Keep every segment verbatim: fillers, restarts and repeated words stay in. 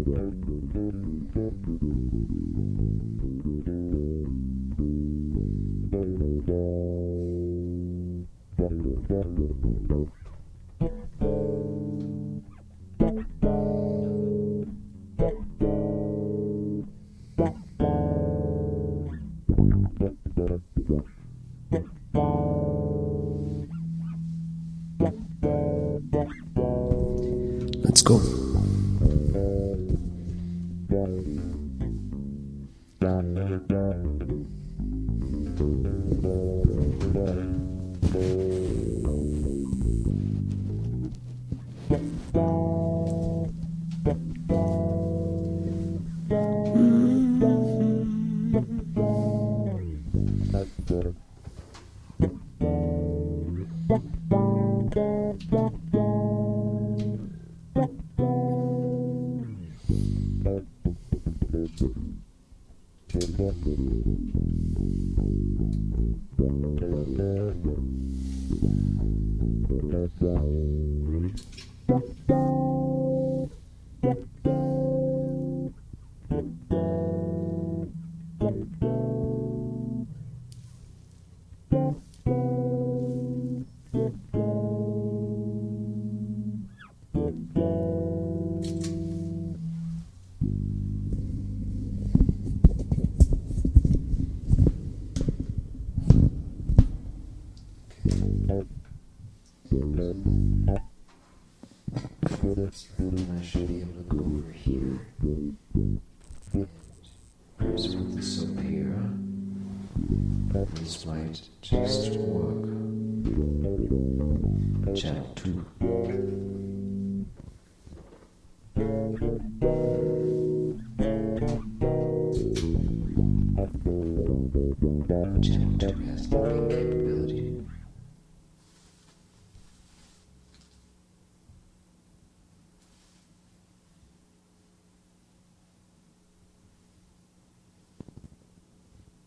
Let's go. I should be able to go over here. And perhaps with this up here, this might just work. Channel two. Channel two has looping capability.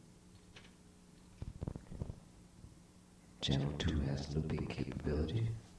Channel two has looping capability.